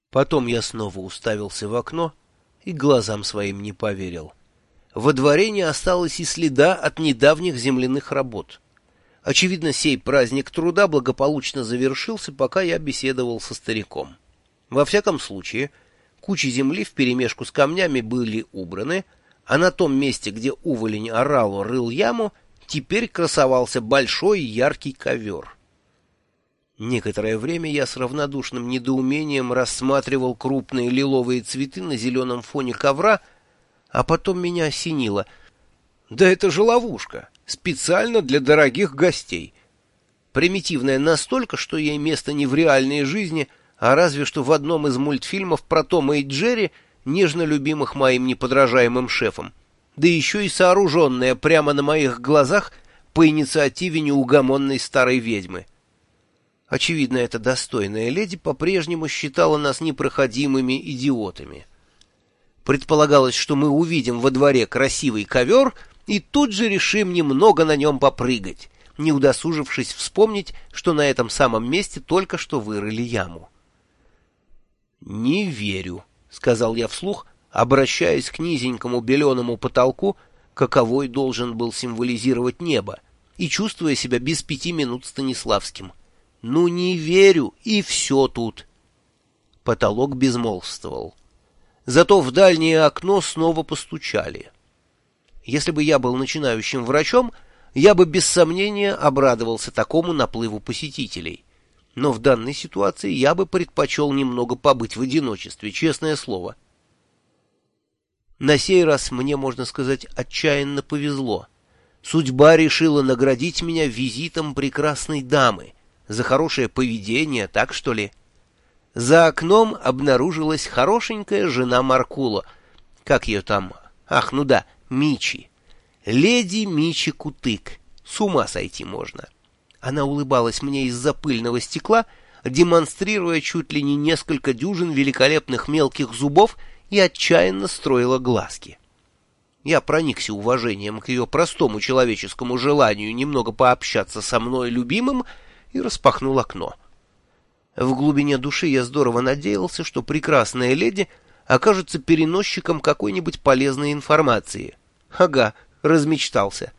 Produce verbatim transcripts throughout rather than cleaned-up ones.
Потом я снова уставился в окно и глазам своим не поверил. Во дворе не осталось и следа от недавних земляных работ. Очевидно, сей праздник труда благополучно завершился, пока я беседовал со стариком. Во всяком случае, кучи земли вперемешку с камнями были убраны, а на том месте, где уволень орал, рыл яму, теперь красовался большой яркий ковер. Некоторое время я с равнодушным недоумением рассматривал крупные лиловые цветы на зеленом фоне ковра, а потом меня осенило. Да это же ловушка, специально для дорогих гостей. Примитивная настолько, что ей место не в реальной жизни, а разве что в одном из мультфильмов про Тома и Джерри, нежно любимых моим неподражаемым шефом, да еще и сооруженная прямо на моих глазах по инициативе неугомонной старой ведьмы. Очевидно, эта достойная леди по-прежнему считала нас непроходимыми идиотами. Предполагалось, что мы увидим во дворе красивый ковер и тут же решим немного на нем попрыгать, не удосужившись вспомнить, что на этом самом месте только что вырыли яму. «Не верю», — сказал я вслух, обращаясь к низенькому беленому потолку, каковой должен был символизировать небо, и чувствуя себя без пяти минут Станиславским. «Ну, не верю, и все тут». Потолок безмолвствовал. Зато в дальнее окно снова постучали. Если бы я был начинающим врачом, я бы без сомнения обрадовался такому наплыву посетителей. Но в данной ситуации я бы предпочел немного побыть в одиночестве, честное слово. На сей раз мне, можно сказать, отчаянно повезло. Судьба решила наградить меня визитом прекрасной дамы. За хорошее поведение, так что ли? За окном обнаружилась хорошенькая жена Маркула. Как ее там? Ах, ну да, Мичи. Леди Мичи Кутык. С ума сойти можно. Она улыбалась мне из-за пыльного стекла, демонстрируя чуть ли не несколько дюжин великолепных мелких зубов, и отчаянно строила глазки. Я проникся уважением к ее простому человеческому желанию немного пообщаться со мной любимым, и распахнул окно. В глубине души я здорово надеялся, что прекрасная леди окажется переносчиком какой-нибудь полезной информации. Ага, размечтался.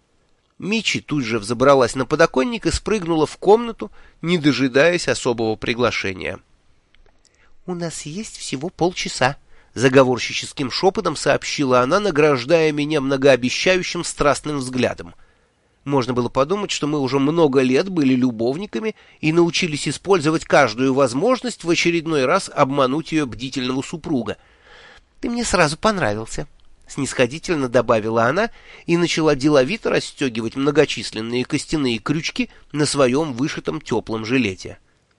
Мичи тут же взобралась на подоконник и спрыгнула в комнату, не дожидаясь особого приглашения. «У нас есть всего полчаса», — заговорщическим шепотом сообщила она, награждая меня многообещающим страстным взглядом. Можно было подумать, что мы уже много лет были любовниками и научились использовать каждую возможность в очередной раз обмануть ее бдительного супруга. «Ты мне сразу понравился», — снисходительно добавила она и начала деловито расстегивать многочисленные костяные крючки на своем вышитом теплом жилете.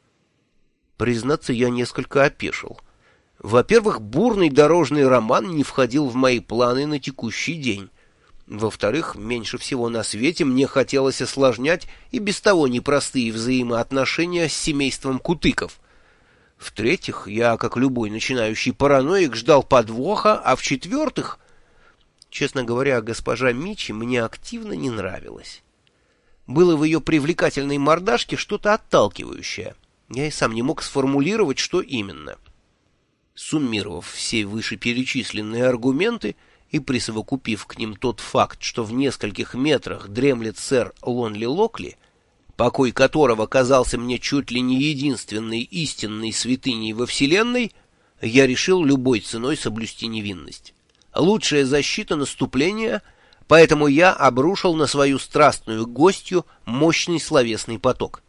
Признаться, я несколько опешил. Во-первых, бурный дорожный роман не входил в мои планы на текущий день. Во-вторых, меньше всего на свете мне хотелось осложнять и без того непростые взаимоотношения с семейством Кутыков. В-третьих, я, как любой начинающий параноик, ждал подвоха, а в-четвертых, честно говоря, госпожа Мичи мне активно не нравилась. Было в ее привлекательной мордашке что-то отталкивающее. Я и сам не мог сформулировать, что именно. Суммировав все вышеперечисленные аргументы, и присовокупив к ним тот факт, что в нескольких метрах дремлет сэр Лонли Локли, покой которого казался мне чуть ли не единственной истинной святыней во Вселенной, я решил любой ценой соблюсти невинность. Лучшая защита наступления, поэтому я обрушил на свою страстную гостью мощный словесный поток.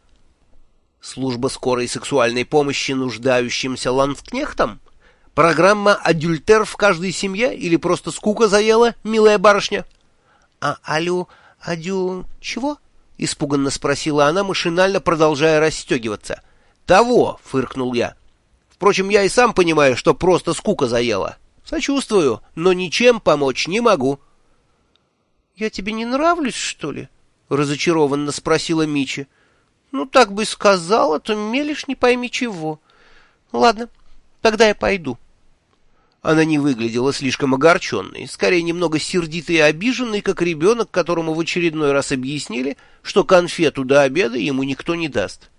Служба скорой сексуальной помощи нуждающимся ландскнехтам? Программа «Адюльтер в каждой семье» или просто скука заела, милая барышня? — А алю, адю... чего? — испуганно спросила она, машинально продолжая расстегиваться. — Того, — фыркнул я. Впрочем, я и сам понимаю, что просто скука заела. Сочувствую, но ничем помочь не могу. — Я тебе не нравлюсь, что ли? — разочарованно спросила Мичи. — Ну, так бы сказала, то мелешь не пойми чего. Ладно, тогда я пойду. Она не выглядела слишком огорченной, скорее немного сердитой и обиженной, как ребенок, которому в очередной раз объяснили, что конфету до обеда ему никто не даст.